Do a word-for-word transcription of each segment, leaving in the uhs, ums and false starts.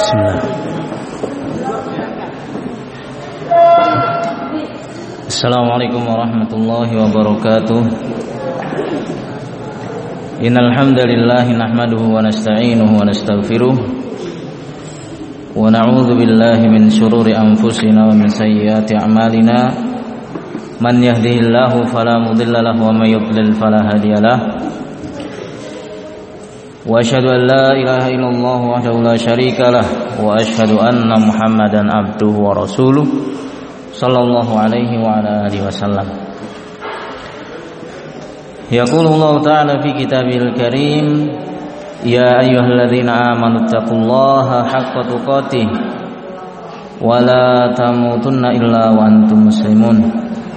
Bismillah. Assalamualaikum warahmatullahi wabarakatuh. Innal hamdalillah nahmaduhu wa nasta'inuhu wa nastaghfiruh wa na'udzu billahi min shururi anfusina wa min sayyiati a'malina. Man yahdihillahu fala mudilla lahu wa may yudlil fala hadiyalah. Wa asyhadu an la ilaha illallah wahdahu la syarika lah wa asyhadu anna Muhammadan abduhu wa rasuluh sallallahu alaihi wa ala alihi wasallam. Yaqulu Allah ta'ala fi kitabil karim, ya ayyuhalladzina amanu taqullaha haqqa tuqatih wa la tamutunna illa wa antum muslimun.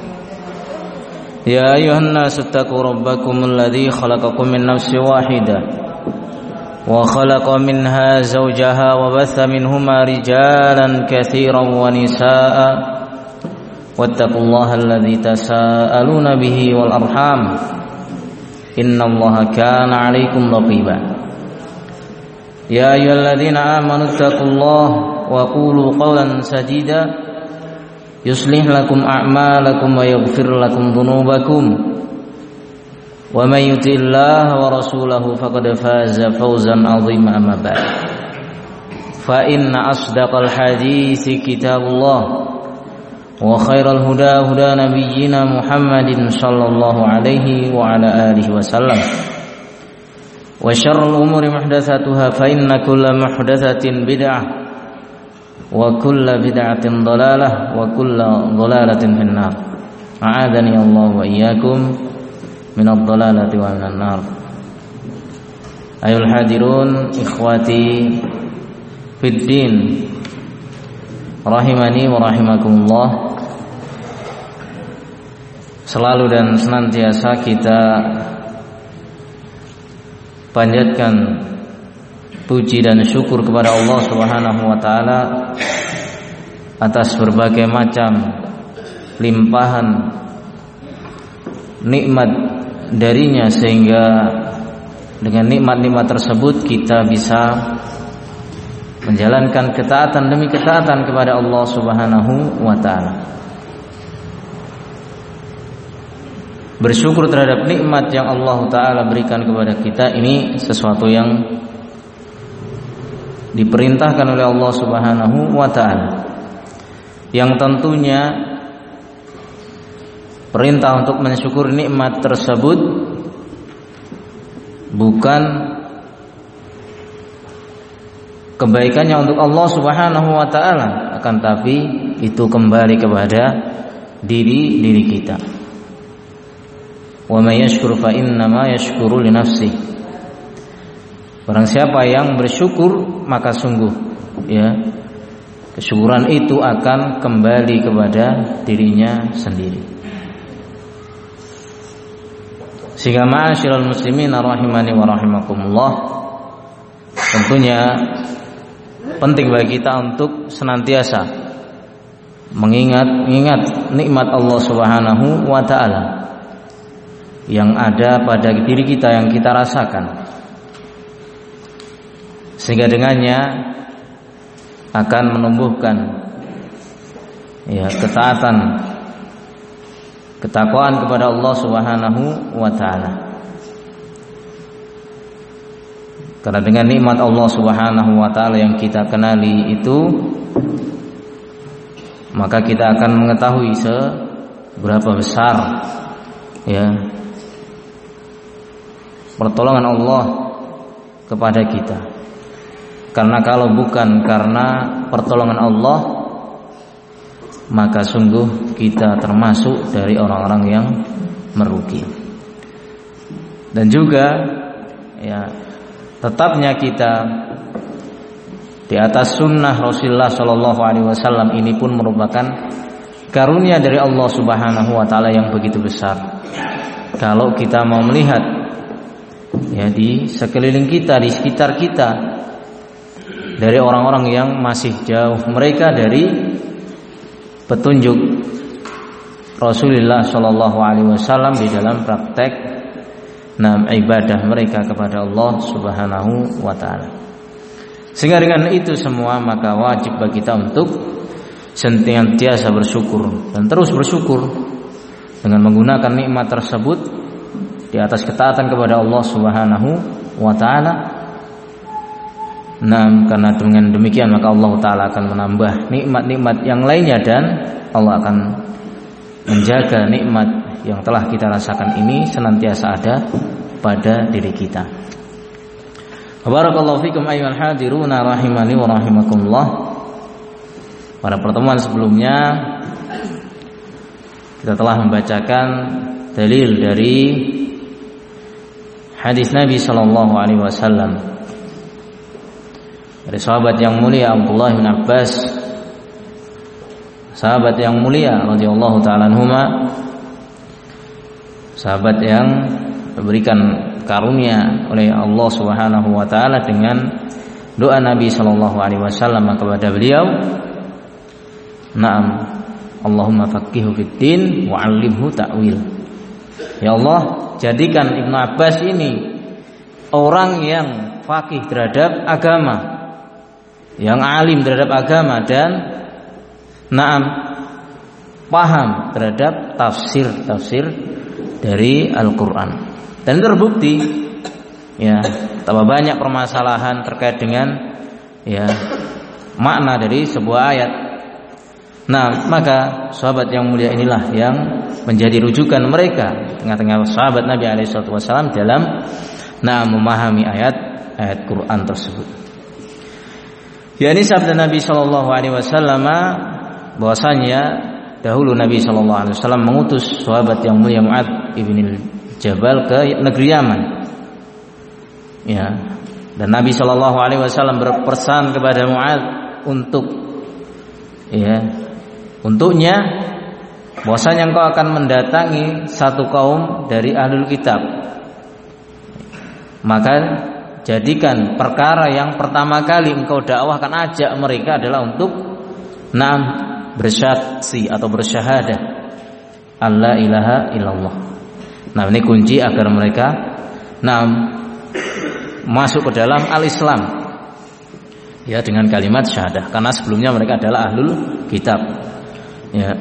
Ya ayyuhan nasu taqu rabbakumul ladzi khalaqakum min nafsin wahidah wa khalaqa minha zawjaha wa batha minhuma rijalan katsiran wa nisaa'a wattaqullaha alladzi tasaaluna bihi wal arham innallaha kana 'alaikum raqiba. Ya ayyuhalladzina amanu taqullaha wa qulu qawlan sadida yuslih lakum a'malakum wa yaghfir lakum dhunubakum wa may yuti'illaha wa rasulahu faqad faza fawzan 'azima. Amma ba'd, fa inna asdaqal hadithi kitabullah wa khairal huda huda nabiyyina Muhammadin sallallahu alaihi wa ala alihi wasallam wa syarrul umuri muhdatsatuha fa inna kulla muhdatsatin bid'ah wa kulla bid'atin dhalalah wa kulla dhalalatin finnar. A'adani Allah wa iyyakum minadh dhalalati wa minan nar. Ayul hadirun ikhwati fid din rahimani wa rahimakumullah. Selalu dan senantiasa kita panjatkan puji dan syukur kepada Allah Subhanahu wa taala atas berbagai macam limpahan nikmat darinya, sehingga dengan nikmat-nikmat tersebut kita bisa menjalankan ketaatan demi ketaatan kepada Allah Subhanahu wa taala. Bersyukur terhadap nikmat yang Allah taala berikan kepada kita ini sesuatu yang diperintahkan oleh Allah Subhanahu wa taala, yang tentunya perintah untuk mensyukuri nikmat tersebut bukan kebaikannya untuk Allah Subhanahu wa taala, akan tapi itu kembali kepada diri diri kita. Wa may yashkur fa innama yashkuru li nafsihi. Barang siapa yang bersyukur, maka sungguh ya kesyukuran itu akan kembali kepada dirinya sendiri. Sehingga ma'asyiral muslimin rahimani wa rahimakumullah, tentunya penting bagi kita untuk senantiasa mengingat ingat nikmat Allah Subhanahu wa taala yang ada pada diri kita, yang kita rasakan, sehingga dengannya akan menumbuhkan ya ketaatan, ketakwaan kepada Allah Subhanahu wa taala. Karena dengan nikmat Allah Subhanahu wa taala yang kita kenali itu, maka kita akan mengetahui seberapa besar ya pertolongan Allah kepada kita. Karena kalau bukan karena pertolongan Allah, maka sungguh kita termasuk dari orang-orang yang merugi. Dan juga ya tetapnya kita di atas sunnah Rasulullah Shallallahu Alaihi Wasallam ini pun merupakan karunia dari Allah Subhanahu Wa Taala yang begitu besar. Kalau kita mau melihat ya di sekeliling kita, di sekitar kita, dari orang-orang yang masih jauh mereka dari petunjuk Rasulullah Shallallahu Alaihi Wasallam di dalam praktek nam ibadah mereka kepada Allah Subhanahu Wa Taala. Sehingga dengan itu semua maka wajib bagi kita untuk senantiasa bersyukur dan terus bersyukur dengan menggunakan nikmat tersebut di atas ketaatan kepada Allah Subhanahu wa taala. Nah, karena dengan demikian maka Allah taala akan menambah nikmat-nikmat yang lainnya dan Allah akan menjaga nikmat yang telah kita rasakan ini senantiasa ada pada diri kita. Barakallahu fikum ayyuhal hadiruna rahimani wa rahimakumullah. Pada pertemuan sebelumnya kita telah membacakan dalil dari hadis Nabi sallallahu alaihi wasallam dari sahabat yang mulia Abdullah bin Abbas, sahabat yang mulia radhiyallahu taala anhuma, sahabat yang diberikan karunia oleh Allah Subhanahu wa taala dengan doa Nabi sallallahu alaihi wasallam kepada beliau, "Na'am, Allahumma faqihhu fid din wa 'allimhu ta'wil." Ya Allah, jadikan Ibnu Abbas ini orang yang faqih terhadap agama, yang alim terhadap agama dan na'am paham terhadap tafsir-tafsir dari Al-Qur'an. Dan terbukti ya betapa banyak permasalahan terkait dengan ya makna dari sebuah ayat. Nah, maka sahabat yang mulia inilah yang menjadi rujukan mereka tengah-tengah sahabat Nabi alaihi wasallam dalam nah memahami ayat-ayat Quran tersebut. Ya, ini sabda Nabi sallallahu alaihi wasallam bahwasanya dahulu Nabi sallallahu alaihi wasallam mengutus sahabat yang mulia Mu'adz ibn Jabal ke negeri Yaman. Ya, dan Nabi sallallahu alaihi wasallam berpesan kepada Mu'adz untuk ya, untuknya bahwasanya engkau akan mendatangi satu kaum dari ahlul kitab. Maka jadikan perkara yang pertama kali engkau dakwahkan, ajak mereka adalah untuk na'am bersaksi atau bersyahadah alla ilaha illallah. Nah, ini kunci agar mereka nah masuk ke dalam al-Islam ya dengan kalimat syahadah, karena sebelumnya mereka adalah ahlul kitab. Ya.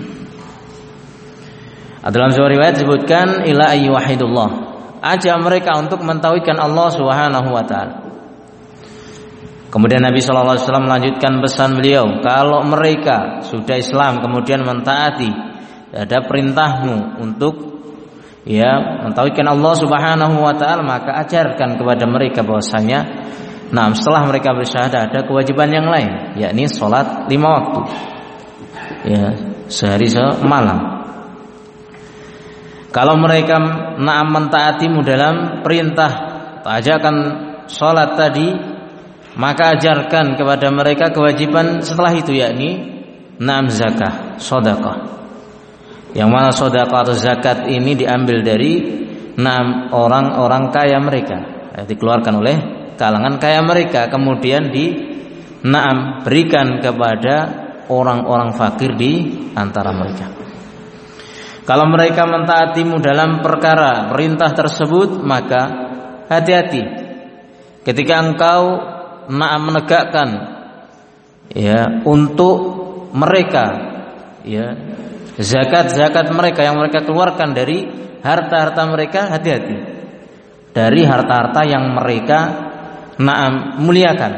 Dalam sebuah riwayat disebutkan ila ayyuhidullah, ajak mereka untuk mentauhidkan Allah Subhanahu wa taala. Kemudian Nabi sallallahu alaihi wasallam melanjutkan pesan beliau, kalau mereka sudah Islam kemudian mentaati ada perintahmu untuk ya mentauhidkan Allah Subhanahu wa taala, maka ajarkan kepada mereka bahwasanya nah setelah mereka bersyahadah ada kewajiban yang lain, yakni salat lima waktu ya sehari semalam. Kalau mereka nah mentaatimu dalam perintah ajakan salat tadi, maka ajarkan kepada mereka kewajiban setelah itu, yakni nah zakah, sedekah. Yang mana sedekah atau zakat ini diambil dari enam orang-orang kaya mereka, ya, dikeluarkan oleh kalangan kaya mereka, kemudian di enam berikan kepada orang-orang fakir di antara mereka. Kalau mereka mentaatimu dalam perkara perintah tersebut, maka hati-hati ketika engkau enam menegakkan ya untuk mereka ya zakat-zakat mereka yang mereka keluarkan dari harta-harta mereka, hati-hati dari harta-harta yang mereka na'am muliakan.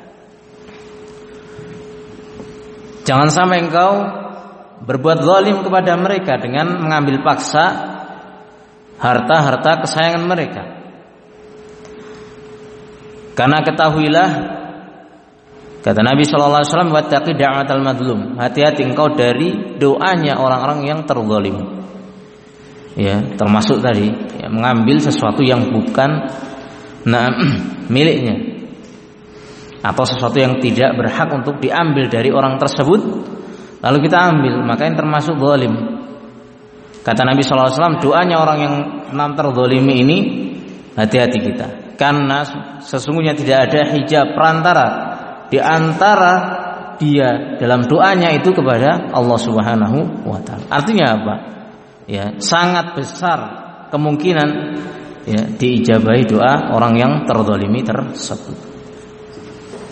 Jangan sampai engkau berbuat zalim kepada mereka dengan mengambil paksa harta-harta kesayangan mereka. Karena ketahuilah, kata Nabi sallallahu alaihi wasallam, wattaqi da'watal madlum, hati-hati engkau dari doanya orang-orang yang terzalim. Ya, termasuk tadi ya, mengambil sesuatu yang bukan nah, miliknya atau sesuatu yang tidak berhak untuk diambil dari orang tersebut lalu kita ambil, maka yang termasuk zalim. Kata Nabi sallallahu alaihi wasallam, doanya orang yang enam terzalimi ini hati-hati kita, karena sesungguhnya tidak ada hijab perantara di antara dia dalam doanya itu kepada Allah Subhanahu wa taala. Artinya apa? Ya, sangat besar kemungkinan ya diijabahi doa orang yang terzalimi tersebut.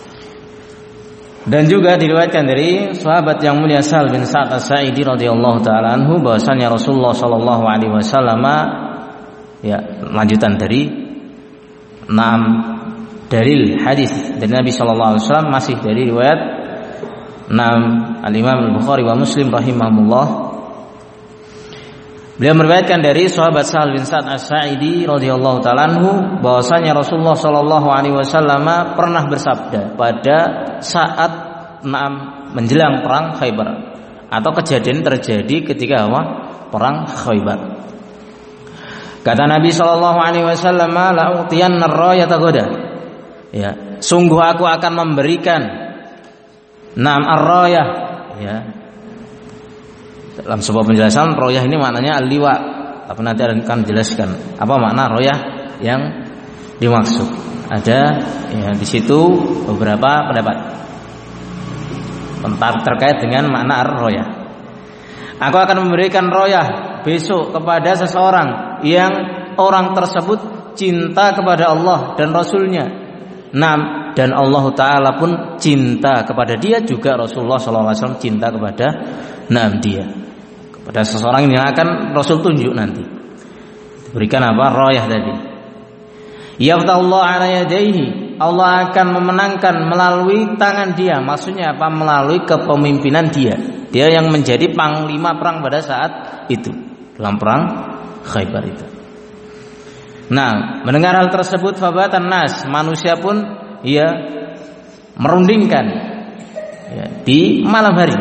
Dan juga diriwayatkan dari sahabat yang mulia Sahal bin Sa'ad As-Sa'idi radhiyallahu taala anhu bahwasanya Rasulullah sallallahu alaihi wasallam, ya, lanjutan dari enam dalil hadis dari Nabi sallallahu alaihi wasallam, masih dari riwayat enam Al-Imam Al-Bukhari wa Muslim rahimahumullah. Beliau meriwayatkan dari sahabat Sahal bin Sa'ad As-Sa'idi radhiyallahu taala anhu bahwasanya Rasulullah sallallahu alaihi wasallam pernah bersabda pada saat enam menjelang perang Khaybar, atau kejadian terjadi ketika apa? Perang Khaybar. Kata Nabi sallallahu alaihi wasallam, la utiyanna ar-rayata ghada. Ya, sungguh aku akan memberikan enam ar-rayah, ya. Dalam sebuah penjelasan, royah ini maknanya al-liwa, tapi nanti akan menjelaskan apa makna royah yang dimaksud. Ada, ya, di situ beberapa pendapat tentang terkait dengan makna ar-royah. Aku akan memberikan royah besok kepada seseorang yang orang tersebut cinta kepada Allah dan Rasulnya. Nam, dan Allah Ta'ala pun cinta kepada dia, juga Rasulullah shallallahu alaihi wasallam cinta kepada nam dia, pada seseorang yang akan Rasul tunjuk nanti. Diberikan apa? Royah tadi. Yaftahullah ala yadaihi, Allah akan memenangkan melalui tangan dia. Maksudnya apa? Melalui kepemimpinan dia. Dia yang menjadi panglima perang pada saat itu, dalam perang Khaybar itu. Nah, mendengar hal tersebut, fabatan nas, manusia pun ia merundingkan, ya, di malam hari.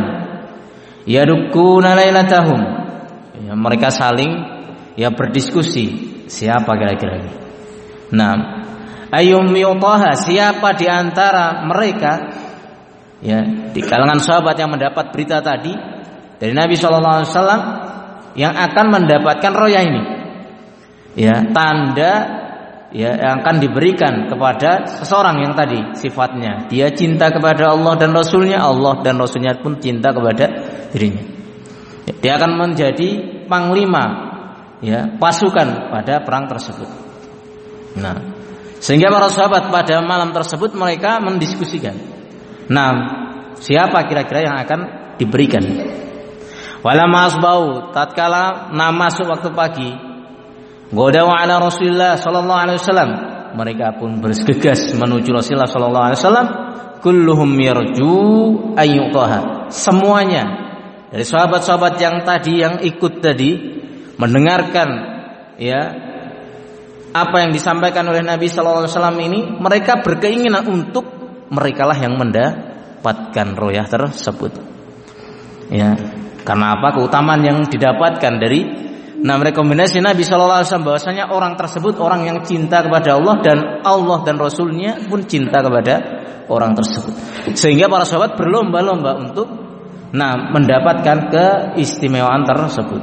Yadukuna lailatahum, ya, mereka saling, ya, berdiskusi siapa kira-kira ini. Nah, ayyum yutaha, siapa di antara mereka, ya, di kalangan sahabat yang mendapat berita tadi dari Nabi shallallahu alaihi wasallam, yang akan mendapatkan royah ini, ya, tanda, ya, yang akan diberikan kepada seseorang yang tadi sifatnya dia cinta kepada Allah dan Rasulnya, Allah dan Rasulnya pun cinta kepada dirinya. Ya, dia akan menjadi panglima, ya, pasukan pada perang tersebut. Nah, sehingga para sahabat pada malam tersebut mereka mendiskusikan, nah, siapa kira-kira yang akan diberikan. Walamma asbau, tatkala nah masuk waktu pagi, godaw ala Rasulullah sallallahu alaihi wasallam, mereka pun bergegas menuju Rasulullah sallallahu alaihi wasallam. Kulluhum yarju ayyutaha, semuanya dari sahabat-sahabat yang tadi yang ikut tadi mendengarkan, ya, apa yang disampaikan oleh Nabi sallallahu alaihi wasallam ini, mereka berkeinginan untuk merekalah yang mendapatkan royah tersebut. Ya, karena apa? Keutamaan yang didapatkan dari nah rekomendasi Nabi shallallahu alaihi wasallam bahwasanya orang tersebut orang yang cinta kepada Allah dan Allah dan Rasulnya pun cinta kepada orang tersebut, sehingga para sahabat berlomba-lomba untuk nah mendapatkan keistimewaan tersebut.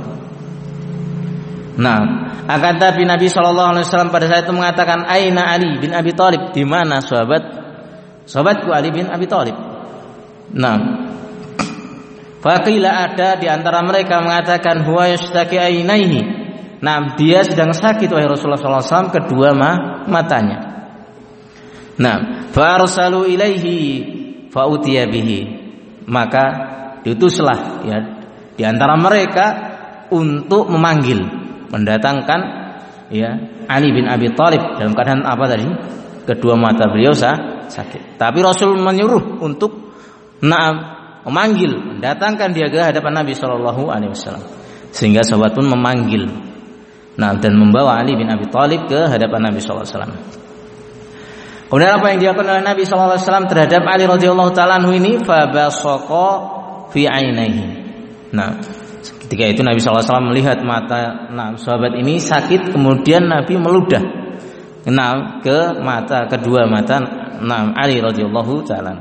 Nah, akan tapi Nabi shallallahu alaihi wasallam pada saat itu mengatakan, Aina Ali bin Abi Thalib, di mana sahabat sahabatku Ali bin Abi Thalib. Nah, faqila, ada di antara mereka mengatakan, huwa yashtaki ainaihi, nah, dia sedang sakit wahai Rasulullah shallallahu alaihi wasallam, kedua matanya. Nah, fa arsalu ilaihi fa utiya bihi, maka diutuslah, ya, di antara mereka untuk memanggil, mendatangkan, ya, Ali bin Abi Thalib dalam keadaan apa tadi? Kedua mata beliau sakit. Tapi Rasul menyuruh untuk nah memanggil, mendatangkan dia ke hadapan Nabi shallallahu alaihi wasallam, sehingga sahabat pun memanggil, nah, dan membawa Ali bin Abi Thalib ke hadapan Nabi shallallahu alaihi wasallam. Kemudian apa yang dilakukan oleh Nabi shallallahu alaihi wasallam terhadap Ali radhiyallahu taala anhu ini? Fabasaqa fi ainaihi. Nah, ketika itu Nabi shallallahu alaihi wasallam melihat mata nah, sahabat ini sakit, kemudian Nabi meludah, nah, ke mata kedua mata nah, Ali radhiyallahu taala.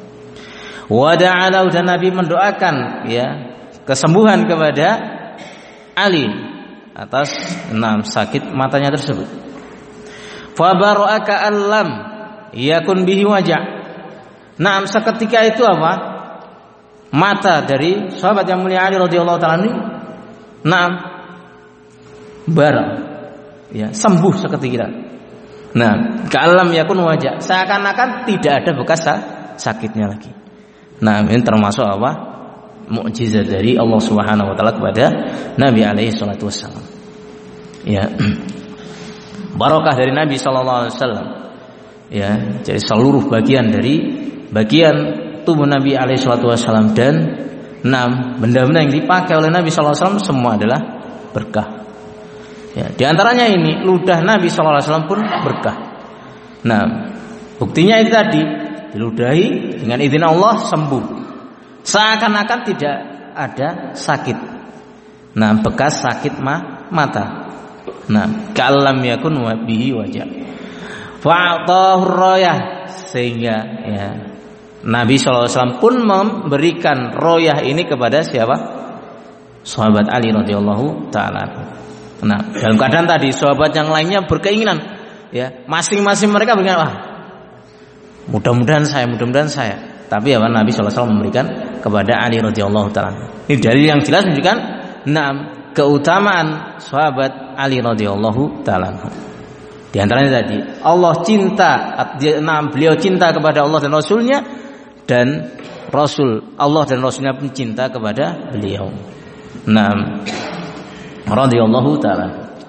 Wada'alahu, dan Nabi mendoakan, ya, kesembuhan kepada Ali atas enam sakit matanya tersebut. Fa baraka allam yakun bihi wajah. Nah, seketika itu apa? Mata dari sahabat yang mulia Ali radhiyallahu taala ini, nah, barang, ya, sembuh seketika. Nah, ka'allam yakun wajah, seakan-akan tidak ada bekas sakitnya lagi. Nah, ini termasuk apa? Mukjizat dari Allah Subhanahu wa taala kepada Nabi alaihi salatu wassalam. Ya. Barokah dari Nabi sallallahu alaihi wasallam. Ya, jadi seluruh bagian dari bagian tubuh Nabi alaihi salatu wassalam dan enam benda-benda yang dipakai oleh Nabi sallallahu alaihi wasallam semua adalah berkah. Ya, di antaranya ini ludah Nabi sallallahu alaihi wasallam pun berkah. Nah, buktinya itu tadi diludahi dengan izin Allah sembuh. Seakan-akan tidak ada sakit. Nah, bekas sakit ma mata. Nah, ka'allam yakun wa bihi wajah. Fa'atahu royah, sehingga ya Nabi sallallahu alaihi wasallam pun memberikan royah ini kepada siapa? Sahabat Ali radhiyallahu taala. Nah, dalam keadaan tadi sahabat yang lainnya berkeinginan, ya, masing-masing mereka berkeinginan, wah, mudah-mudahan saya, mudah-mudahan saya. Tapi ya Nabi sallallahu alaihi wasallam memberikan kepada Ali radhiyallahu taala. Ini dalil yang jelas menunjukkan enam keutamaan sahabat Ali radhiyallahu taala. Di antaranya tadi Allah cinta, enam beliau cinta kepada Allah dan Rasulnya, dan Rasul Allah dan Rasulnya pun cinta kepada beliau. Enam radhiyallahu taala.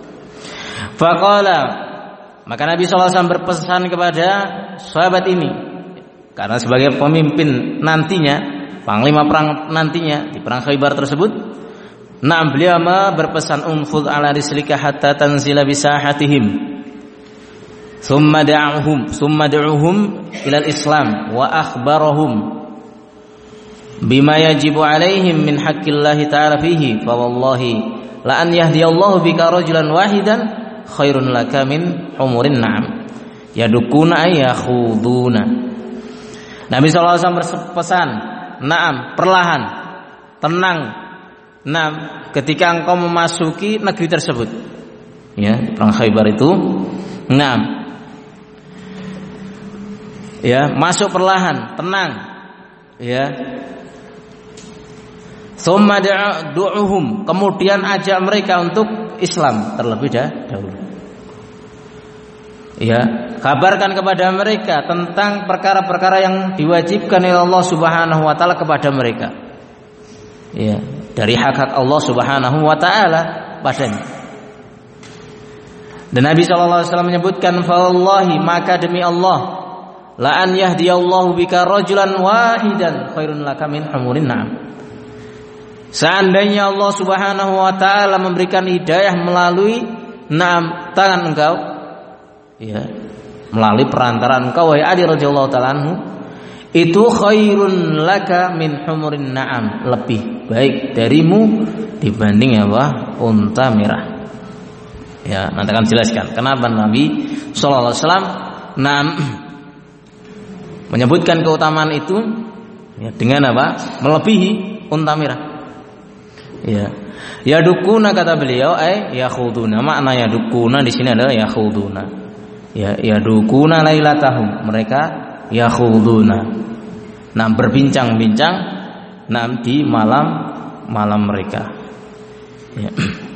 Faqala, maka Nabi sallallahu alaihi wasallam berpesan kepada sahabat ini, karena sebagai pemimpin nantinya, panglima perang nantinya di perang Khaybar tersebut. Nah, beliau berpesan, umfud ala rislika hatta tanzila bisahatihim, thumma da'uhum thumma da'uhum ila al-islam wa akhbarahum bima yajibu alaihim min haqqillahi ta'ala fihi, fa wallahi la an yahdiyallahu bika rajulan wahidan khairun laka min umurin na'am yadukuna ayakhuduna. Nabi sallallahu alaihi wasallam berpesan, "Na'am, perlahan, tenang. Nah, ketika engkau memasuki negeri tersebut." Ya, perang Khaybar itu. Nah, ya, masuk perlahan, tenang. Ya. Tsumma du'uhum, kemudian ajak mereka untuk Islam terlebih dahulu. Ya, kabarkan kepada mereka tentang perkara-perkara yang diwajibkan oleh Allah Subhanahu wa taala kepada mereka. Ya, dari hak-hak Allah Subhanahu wa taala padanya. Dan Nabi sallallahu alaihi wasallam menyebutkan, fa wallahi, maka demi Allah, la an yahdiyallahu bika rajulan wahidan khairun laka min humurin na'am. Seandainya Allah Subhanahu wa taala memberikan hidayah melalui enam tangan engkau, ya, melalui perantaraan engkau wahai Ali radhiyallahu taala anhu, itu khairun laka min humurin na'am, lebih baik darimu dibanding apa? Unta merah. Ya, nanti akan jelaskan kenapa Nabi sallallahu alaihi wasallam nam menyebutkan keutamaan itu, ya, dengan apa? Melebihi unta merah. Ya. Yadukuna, kata beliau, ay yakhuduna. Makna yadukuna di sini adalah yakhuduna. Ya, yadukuna lailatahum, mereka yakhuduna. Nah, berbincang-bincang nah di malam-malam mereka. Ya.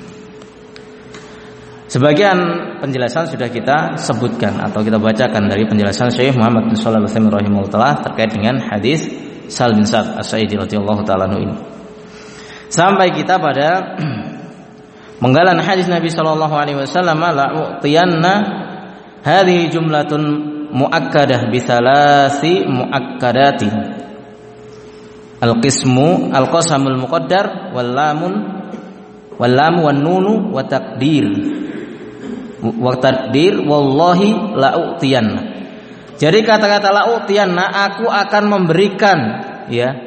Sebagian penjelasan sudah kita sebutkan atau kita bacakan dari penjelasan Syekh Muhammad bin Shalih Al-Utsaimin rahimahullah terkait dengan hadis Sahl bin Sa'd As-Sa'idi radhiyallahu taala anhu ini. Sampai kita pada menggalan hadis Nabi sallallahu alaihi wasallam, la u'tiyanna hadhihi jumlatun muakkadah bi thalathi muakkadatin. Al-qismu al-qasamul muqaddar wal lamun wal lam wan nunu wa taqdir. Wa taqdir wallahi la u'tiyanna. Jadi kata-kata la u'tiyanna, aku akan memberikan, ya,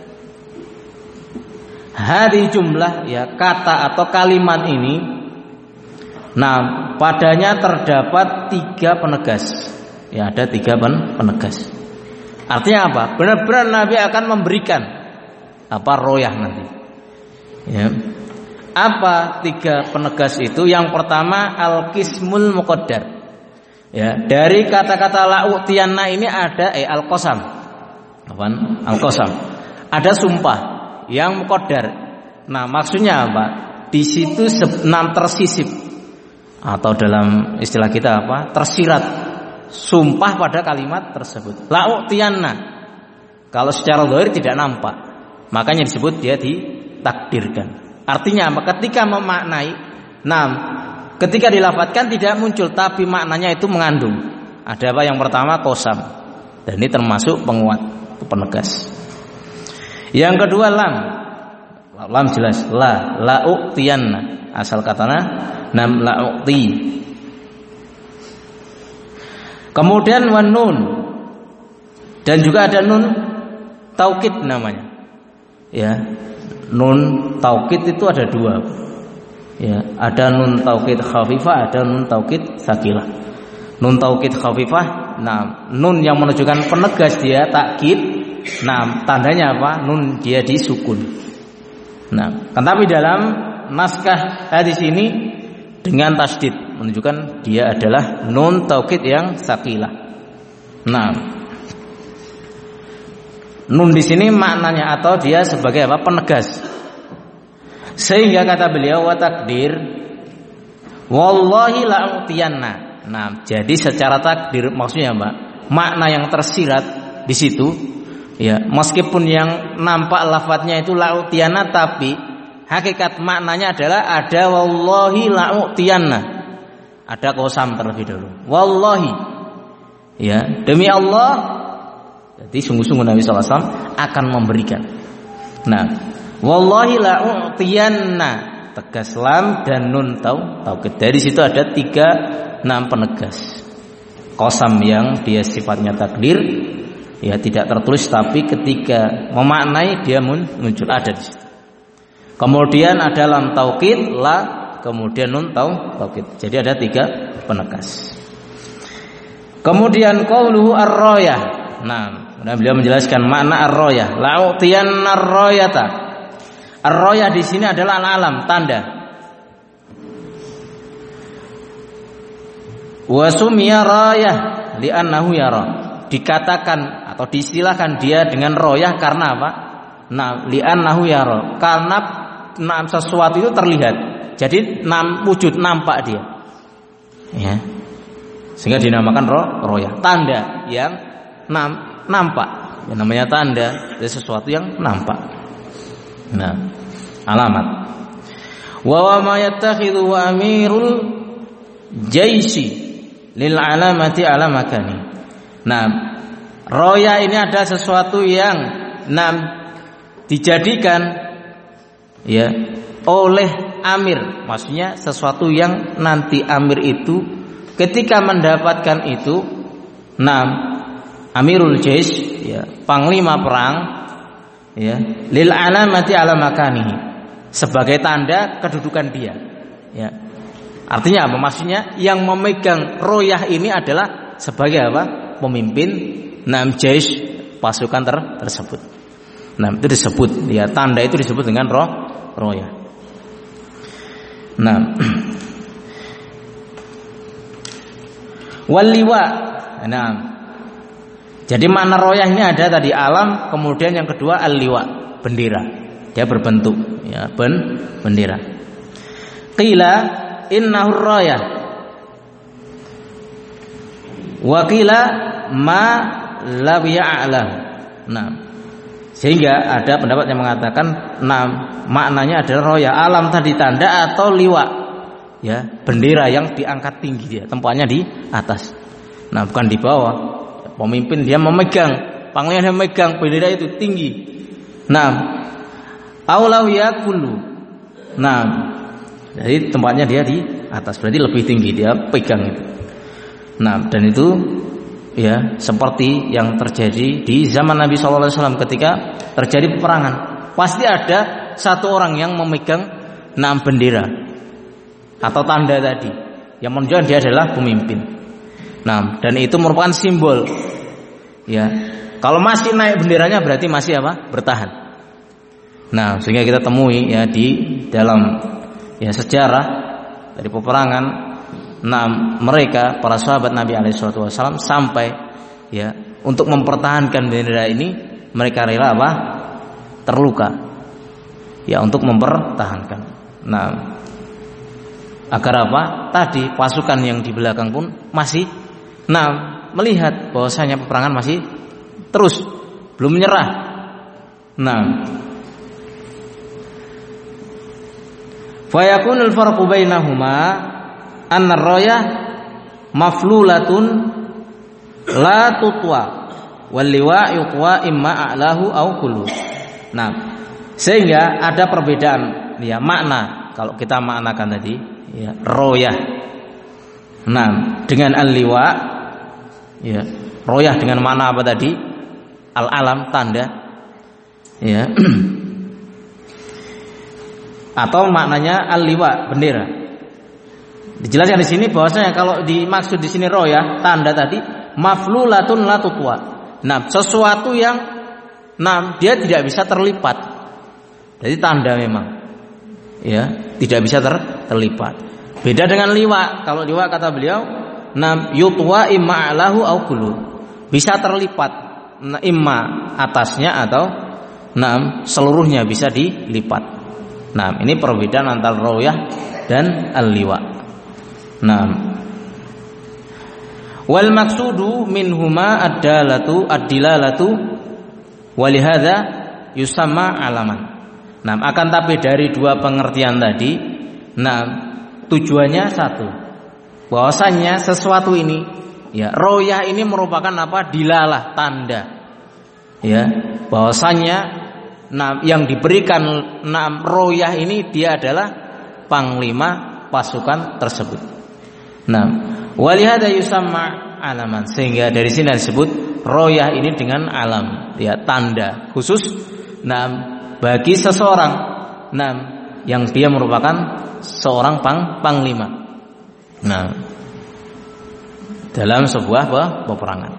hadhi jumlah, ya, kata atau kalimat ini. Nah, padanya terdapat tiga penegas. Ya, ada tiga penegas. Artinya apa? Benar-benar Nabi akan memberikan apa? Royah nanti. Ya. Apa tiga penegas itu? Yang pertama al-qismul muqaddar. Ya, dari kata-kata la'utiyanna ini ada eh al-qasam. Apaan? Al-qasam. Ada sumpah yang muqaddar. Nah, maksudnya apa? Di situ enam tersisip atau dalam istilah kita apa? Tersirat sumpah pada kalimat tersebut. La'utiyanna. Kalau secara zahir tidak nampak, makanya disebut dia ditakdirkan. Artinya apa? Ketika memaknai, nah, ketika dilafadzkan tidak muncul, tapi maknanya itu mengandung. Ada apa? Yang pertama qasam, dan ini termasuk penguat, penegas. Yang kedua lam, lam jelas, la, la u'tiyanna, asal katanya nam la u'ti. Kemudian wan nun, dan juga ada nun taukid namanya. Ya, nun taukid itu ada dua. Ya, ada nun taukid khafifah, ada nun taukid sakilah. Nun taukid khafifah, nah, nun yang menunjukkan penegas dia takkid. Nah, tandanya apa? Nun dia disukun. Nah, tetapi dalam naskah hadis ini dengan tasdid menunjukkan dia adalah nun taukid yang sakilah. Nah, nun di sini maknanya atau dia sebagai apa? Penegas. Sehingga kata beliau wa takdir wallahi la utiyanna. Nah, jadi secara takdir maksudnya apa? Makna yang tersirat di situ, ya, meskipun yang nampak lafadznya itu la utiyanna, tapi hakikat maknanya adalah ada wallahi la utiyanna. Ada qasam terlebih dahulu. Wallahi, ya, demi Allah. Jadi sungguh-sungguh Nabi sallallahu alaihi wasallam akan memberikan. Nah, wallahi la u'tiyanna, tegas lam dan nun tau taukid. Dari situ ada tiga enam penegas. Qasam yang dia sifatnya takdir, ya, tidak tertulis, tapi ketika memaknai dia muncul ada di situ. Kemudian ada lam taukid, la, kemudian nun tau taukid. Jadi ada tiga penegas. Kemudian qauluhu ar-rayah. Nah, kemudian beliau menjelaskan makna ar-rayah. La'utiyanna ar-rayata. Ar-rayah di sini adalah alam, tanda. Wa sumiya rayah li'annahu yara. Dikatakan atau diistilahkan dia dengan rayah karena apa? Nah, li'annahu yara. Karena nah, sesuatu itu terlihat. Jadi nam, wujud nampak dia. Ya. Sehingga dinamakan rayah, tanda yang nam, nampak. Ya, namanya tanda dari sesuatu yang nampak. Nah, alamat. Wa wa ma yattakhidhu amirul jaisi lil alamati ala makani. Nah, roya ini ada sesuatu yang nam dijadikan, ya, oleh amir. Maksudnya sesuatu yang nanti amir itu ketika mendapatkan itu, nam amirul jais, ya, panglima perang, ya, lil alamati ala makanihi, sebagai tanda kedudukan dia, ya. Artinya apa? Maksudnya yang memegang royah ini adalah sebagai apa? Pemimpin nam jais pasukan ter tersebut. Nah, itu disebut, ya, tanda itu disebut dengan roh royah. Nah, waliwa. Nah, jadi makna royah ini ada tadi alam, kemudian yang kedua al-liwa, bendera. Dia berbentuk, ya, ben bendera. Qila innahu royah. Wa qila ma la ya'lam. Nah, sehingga ada pendapat yang mengatakan nah, maknanya adalah royah, alam tadi tanda atau liwa, ya, bendera yang diangkat tinggi, dia tempatnya di atas. Nah, bukan di bawah. Pemimpin dia memegang, panglima dia memegang bendera itu tinggi. Nah, aulau yakulu. Nah, jadi tempatnya dia di atas, berarti lebih tinggi dia pegang itu. Nah, dan itu, ya, seperti yang terjadi di zaman Nabi shallallahu alaihi wasallam ketika terjadi peperangan. Pasti ada satu orang yang memegang enam bendera atau tanda tadi yang menunjukkan dia adalah pemimpin. Nah, dan itu merupakan simbol, ya. Kalau masih naik benderanya berarti masih apa? Bertahan. Nah, sehingga kita temui, ya, di dalam, ya, sejarah dari peperangan, nah, mereka para sahabat Nabi alaihi wasallam sampai, ya, untuk mempertahankan bendera ini mereka rela apa? Terluka, ya, untuk mempertahankan. Nah, agar apa? Tadi pasukan yang di belakang pun masih, nah, melihat bahwasanya peperangan masih terus belum menyerah. Nah, fa yakunul farqu bainahuma anna ar-rayah maflulatun la tutwa wal liwa yuqwa imma a'lahu au kullu. Nah, sehingga ada perbedaan ya makna kalau kita maknakan tadi ya royah. Nah, dengan al-liwa ya, royah dengan makna apa tadi? Al-alam, tanda ya. Atau maknanya al-liwa, bendera. Dijelaskan di sini bahwasanya kalau dimaksud di sini royah, tanda tadi maflulatun la tutwa. Nah, sesuatu yang nah dia tidak bisa terlipat. Jadi tanda memang ya, tidak bisa ter, terlipat. Beda dengan liwa. Kalau liwa kata beliau, nam yutwa imma alahu au kullu. Bisa terlipat, nah, imma atasnya atau nam seluruhnya bisa dilipat. Nah, ini perbedaan antara royah dan al-liwa. Nah, wal maksudu minhuma ad-dalatu ad-dilalatu walihada yusamma alaman. Nah, akan tapi dari dua pengertian tadi, nah tujuannya satu, bahwasannya sesuatu ini ya, royah ini merupakan apa? Dilalah, tanda ya, bahwasannya nah yang diberikan nah royah ini dia adalah panglima pasukan tersebut. Nah, walihada yusamma alaman, sehingga dari sini disebut royah ini dengan alam ya, tanda khusus nah bagi seseorang nah yang dia merupakan seorang pang, panglima nah dalam sebuah peperangan.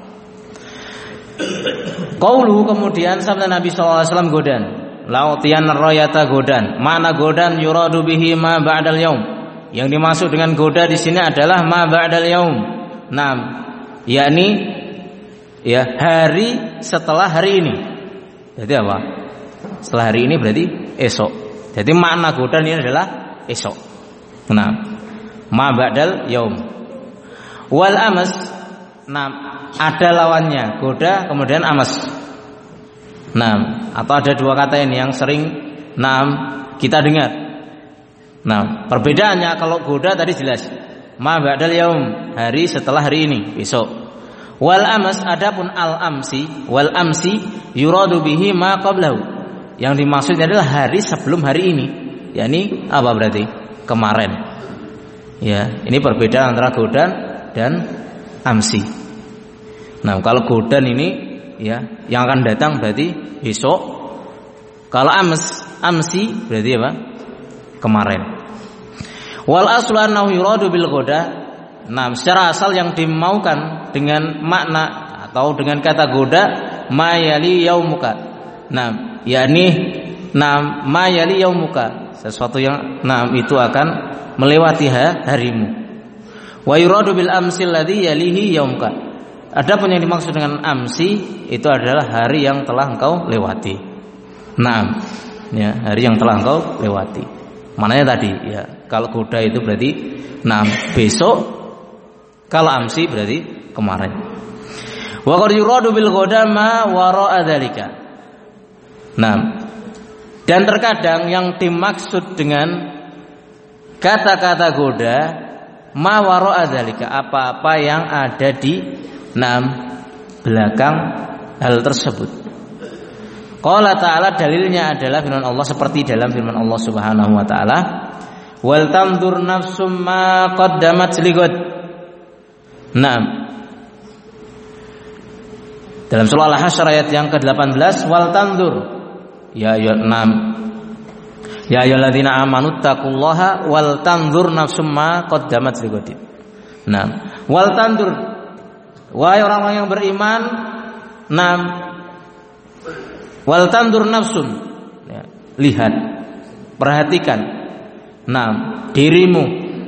Qaulu, kemudian sabda Nabi sallallahu alaihi wasallam godan, lautiyan royata godan, mana godan yuradu bihi ma ba'dal yaum. Yang dimaksud dengan goda di sini adalah ma ba'dal yaum. Nah, yakni ya hari setelah hari ini. Jadi apa? Setelah hari ini berarti esok. Jadi makna goda ini adalah esok. Nah, ma ba'dal yaum. Wal amas, nah ada lawannya goda kemudian amas. Nah, atau ada dua kata ini yang sering nah kita dengar. Nah, perbedaannya kalau goda tadi jelas, ma ba'dal yaum, hari setelah hari ini, besok. Wal amas, adapun al amsi, wal amsi yuradu bihi ma qablahu. Yang dimaksudnya adalah hari sebelum hari ini. yakni apa berarti? Kemarin. Ya, ini perbedaan antara godan dan amsi. Nah, kalau godan ini ya, yang akan datang berarti besok. Kalau ams, amsi berarti apa? Kemarin. Wal aslu annahu yuradu bil goda. Nah, secara asal yang dimaukan dengan makna atau dengan kata goda mayali yaumuka. Nah, yakni nah mayali yaumuka, sesuatu yang nah itu akan melewati harimu. Wa yuradu bil amsi alladhi yalihi yaumuka. Adapun yang dimaksud dengan amsi itu adalah hari yang telah engkau lewati. Nah, ya, hari yang telah engkau lewati. Mananya tadi ya, kalau goda itu berarti nah besok, kalau amsi berarti kemarin. Wa qad yuradu bil goda ma wara'a dzalika. Nah, dan terkadang yang dimaksud dengan kata-kata goda ma wara'a dzalika, apa-apa yang ada di nah belakang hal tersebut. Qala ta'ala, dalilnya adalah firman Allah seperti dalam firman Allah Subhanahu wa taala, wal tanzur nafsum ma qaddamat ligad. Nah, dalam surah Al-Hasyr ayat yang ke delapan belas, wal tanzur ya ya enam ya ayyuhalladzina amanu taqullaha wal tanzur nafsum ma qaddamat ligad. Nah, wal tanzur, wahai orang-orang yang beriman, nah wal tandur nafsun ya, lihat, perhatikan nah dirimu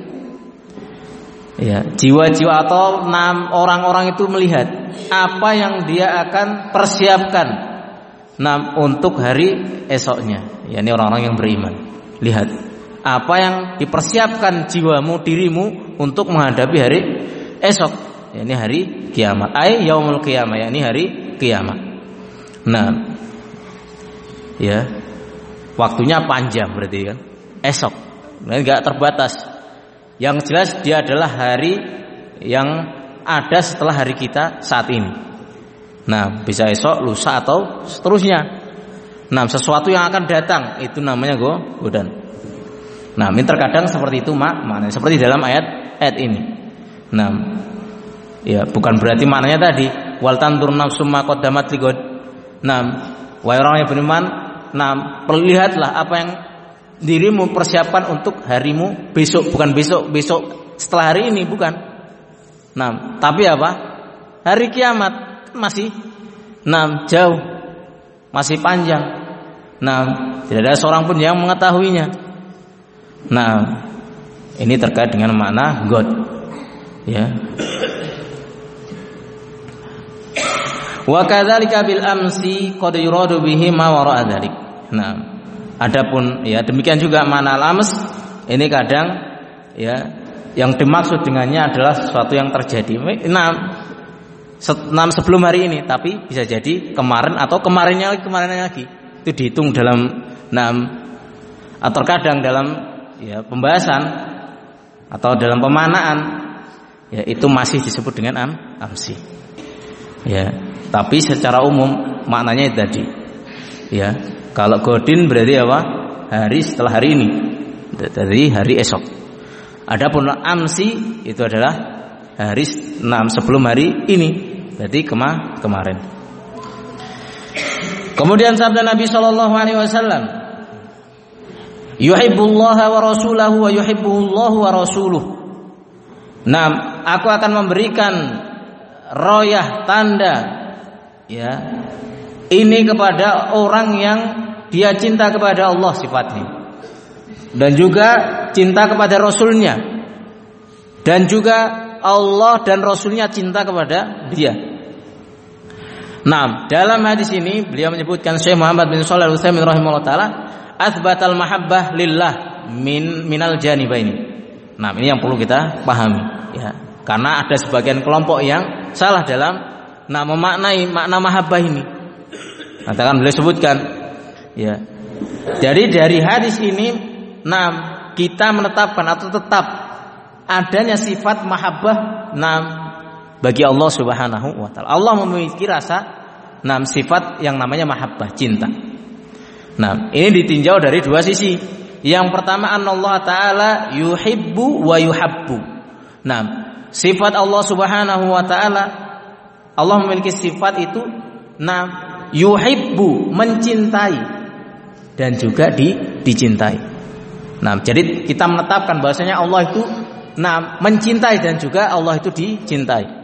ya, jiwa-jiwa atau enam orang-orang itu melihat apa yang dia akan persiapkan nah untuk hari esoknya. Ya, ini orang-orang yang beriman, lihat apa yang dipersiapkan jiwamu, dirimu untuk menghadapi hari esok, ya, ini hari kiamat, ai yaumul qiyamah, ya, ini hari kiamat. Nah, ya, waktunya panjang berarti kan, esok, nah, nggak terbatas. Yang jelas dia adalah hari yang ada setelah hari kita saat ini. Nah, bisa esok, lusa atau seterusnya. Nah, sesuatu yang akan datang itu namanya godan. Nah, ini terkadang seperti itu mak, maknanya seperti dalam ayat ayat ini. Nah, ya bukan berarti maknanya tadi wal tandur nafsum ma qaddamat ligod. Nah, wahai orang yang beriman, nah, perlihatlah apa yang dirimu persiapkan untuk harimu besok, bukan besok besok setelah hari ini, bukan. Nah, tapi apa? Hari kiamat masih nah, jauh, masih panjang. Nah, tidak ada seorang pun yang mengetahuinya. Nah, ini terkait dengan makna God, ya. Wa kadzalika bil amsi qad yuradu bihi ma wara'a dzalik. Nah, adapun ya demikian juga makna al-ams ini kadang ya yang dimaksud dengannya adalah sesuatu yang terjadi. Nah, sebelum hari ini, tapi bisa jadi kemarin atau kemarinnya lagi, kemarinnya lagi. Itu dihitung dalam enam atau kadang dalam ya pembahasan atau dalam pemanaan ya itu masih disebut dengan am, amsi. Ya, tapi secara umum maknanya tadi. Ya, kalau godin berarti apa? Hari setelah hari ini. Dari hari esok. Adapun amsi itu adalah hari enam sebelum hari ini. Berarti kema kemarin. Kemudian sabda Nabi sallallahu alaihi wasallam, yuhibbullaha wa rasulahu wa yuhibbullahu wa rasuluh. Nah, aku akan memberikan royah tanda ya ini kepada orang yang dia cinta kepada Allah sifatnya, dan juga cinta kepada Rasulnya, dan juga Allah dan Rasulnya cinta kepada dia. Nah, dalam hadis ini beliau menyebutkan Syekh Muhammad bin Shalih Al-Utsaimin rahimahullah taala atsbatal mahabbah lillah min minal janibaini. Nah, ini yang perlu kita pahami ya. Karena ada sebagian kelompok yang salah dalam nah memaknai makna mahabbah ini. Katakan beliau sebutkan ya. Jadi dari hadis ini nah kita menetapkan atau tetap adanya sifat mahabbah nah bagi Allah Subhanahu wa taala. Allah memiliki rasa enam sifat yang namanya mahabbah, cinta. Nah, ini ditinjau dari dua sisi. Yang pertama, Allah taala yuhibbu wa yuhabbu. Nah, sifat Allah Subhanahu wa taala, Allah memiliki sifat itu nah yuhibbu, mencintai, dan juga di, dicintai. Nah, jadi kita menetapkan bahwasanya Allah itu nah mencintai dan juga Allah itu dicintai.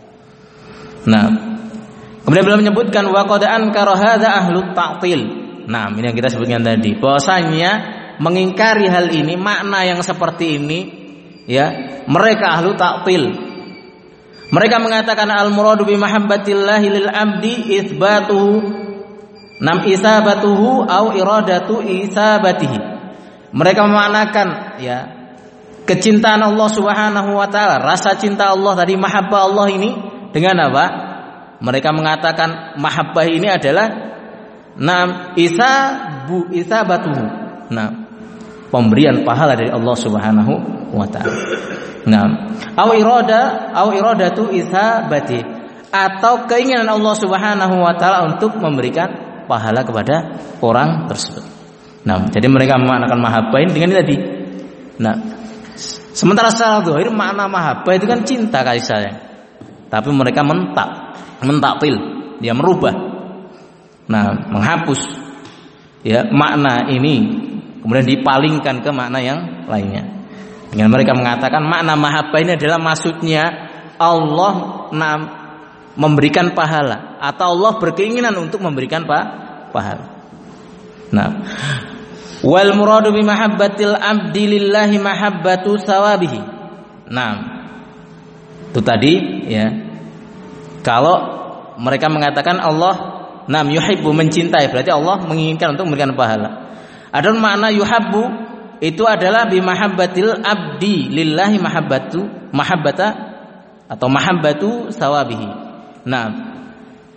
Nah, kemudian beliau menyebutkan wa qad ankara hadza ahlut ta'til. Nah, ini yang kita sebutkan tadi, bahwasanya mengingkari hal ini, makna yang seperti ini ya, mereka ahlu ta'til. Mereka mengatakan al-muradu bi mahabbatillahi lil 'abdi itsbatuhu nam isabatuhu au iradatu isabatihi. Mereka memaknakan ya kecintaan Allah Subhanahu wa taala, rasa cinta Allah tadi, mahabbah Allah ini dengan apa? Mereka mengatakan mahabbah ini adalah nam isabu isabatuhu. Nah, pemberian pahala dari Allah Subhanahu wa taala. Nah, au irada au iradatu isabati, atau keinginan Allah Subhanahu wa taala untuk memberikan pahala kepada orang tersebut. Nah, jadi mereka memaknakan mahabbah ini dengan ini tadi. Nah, sementara secara zahir makna mahabbah itu kan cinta, kasih sayang. Tapi mereka mentak, mentaktil, dia merubah, nah menghapus ya makna ini, kemudian dipalingkan ke makna yang lainnya. Dengan mereka mengatakan makna mahabbah ini adalah maksudnya Allah nah, memberikan pahala, atau Allah berkeinginan untuk memberikan pa, pahala. Nah, wal muradu bi mahabbatil abdi lillahi mahabbatu sawabihi. Nah, itu tadi ya. Kalau mereka mengatakan Allah nam yuhibbu, mencintai, berarti Allah menginginkan untuk memberikan pahala. Adapun makna yuhabbu itu adalah bi mahabbatil abdi lillahi mahabbatu mahabbata atau mahabbatu sawabihi. Nah,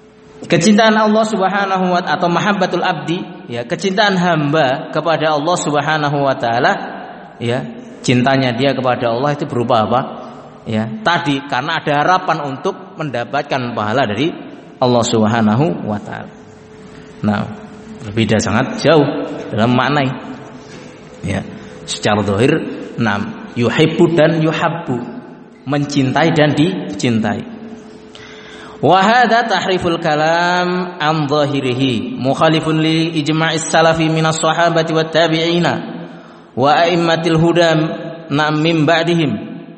kecintaan Allah Subhanahu wa taala atau mahabbatul abdi, ya, kecintaan hamba kepada Allah Subhanahu wa taala, ya, cintanya dia kepada Allah itu berupa apa? Ya, tadi karena ada harapan untuk mendapatkan pahala dari Allah Subhanahu wa taala. Nah, berbeda sangat jauh dalam makna. Ya, secara zahir, nam, yuhibbu dan yuhabbu, mencintai dan dicintai. Wa hadza tahriful kalam an zahirihi mukhalifun li ijma'is salafi minas sahabati wat tabi'ina wa a'immatil huda nam min ba'dihim.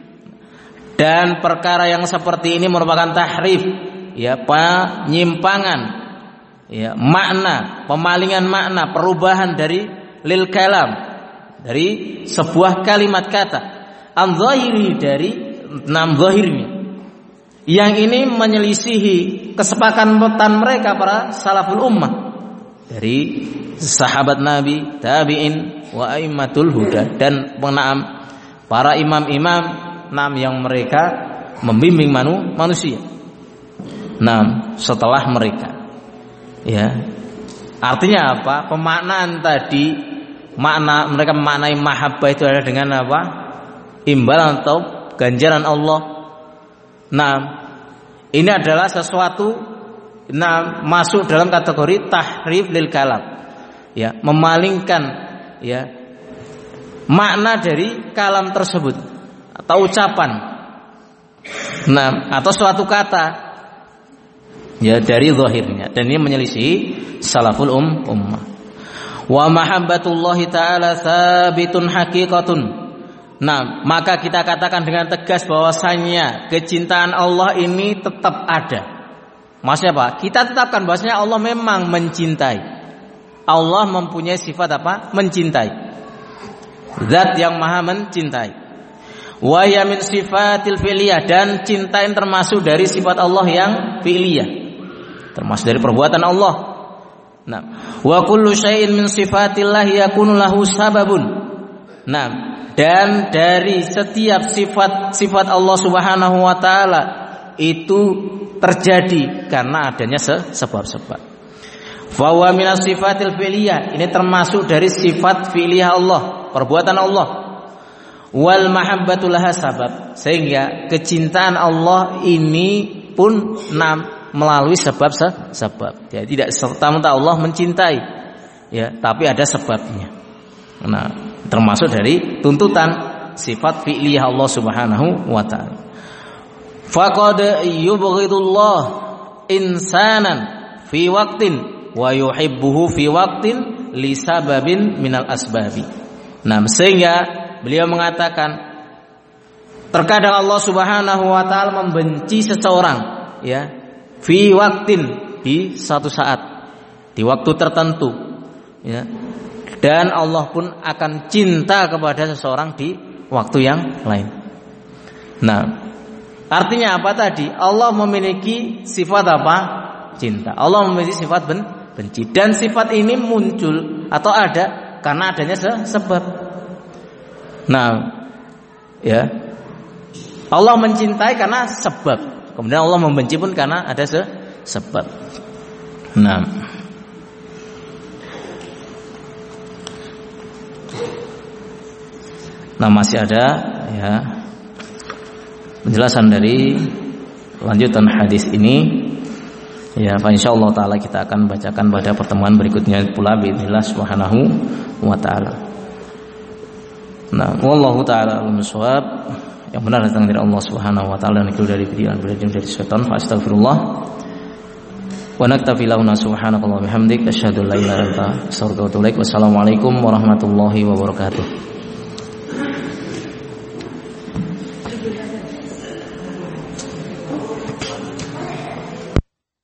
Dan perkara yang seperti ini merupakan tahrif, ya, penyimpangan, ya, makna, pemalingan makna, perubahan dari lil kalam, dari sebuah kalimat kata, an zahiri, dari nam zahirnya, yang ini menyelisihi kesepakatan mereka para salaful ummah dari sahabat Nabi, tabi'in, wa a'immatul huda, dan penam para imam-imam nam yang mereka membimbing manu, manusia. Nam setelah mereka, ya, artinya apa? Pemaknaan tadi, makna mereka memaknai mahabbah itu adalah dengan apa? Imbalan atau ganjaran Allah. Nah, ini adalah sesuatu, nah, masuk dalam kategori tahrif lil kalam, ya, memalingkan, ya, makna dari kalam tersebut atau ucapan, nah, atau suatu kata, ya, dari zahirnya, dan ini menyelisih salaful um, ummah. Wa mahabbatullahi ta'ala tsabitun haqiqatun. Nah, maka kita katakan dengan tegas bahwasanya kecintaan Allah ini tetap ada. Maksudnya apa? Kita tetapkan bahwasanya Allah memang mencintai. Allah mempunyai sifat apa? Mencintai. Zat yang maha mencintai. Wa ya min sifatil fi'liyah, dan cinta yang termasuk dari sifat Allah yang fi'liyah, termasuk dari perbuatan Allah. Nah, wa kullu syai'in min sifatillah yakunu lahu sababun. Nah, dan dari setiap sifat-sifat Allah Subhanahu wa taala itu terjadi karena adanya sebab-sebab. Fa wa min sifatil fi'liyah, ini termasuk dari sifat fi'liyah Allah, perbuatan Allah. Wal mahabbatu laha sabab, sehingga kecintaan Allah ini pun nam melalui sebab-sebab. Ya, tidak serta-merta Allah mencintai, ya, tapi ada sebabnya. Nah, termasuk dari tuntutan sifat fi'liyah Allah Subhanahu wa taala. Faqad yubghidullah insanan fi waqtin wa yuhibbuhu fi waqtin li sababin minal asbabi. Nah, sehingga beliau mengatakan terkadang Allah Subhanahu wa taala membenci seseorang, ya, fi waqtin, di satu saat, di waktu tertentu, ya, dan Allah pun akan cinta kepada seseorang di waktu yang lain. Nah, artinya apa tadi? Allah memiliki sifat apa? Cinta. Allah memiliki sifat ben, benci, dan sifat ini muncul atau ada karena adanya sebab. Nah, ya, Allah mencintai karena sebab, kemudian Allah membenci pun karena ada se sebab. Nah, nah masih ada, ya, penjelasan dari lanjutan hadis ini, ya, insyaallah taala kita akan bacakan pada pertemuan berikutnya pula biidznillah subhanahu wa taala. Nah, wallahu taala alam shawab. Yang benar datang dari Allah Subhanahu wa taala, dan dari pikiran berjauh dari syaitan. Fa astaghfirullah wa naktafi launa subhanallahi wa bihamdik asyhadu an la ilaha illa anta astaghfiruka wa atubu ilaik. Wassalamualaikum warahmatullahi wabarakatuh.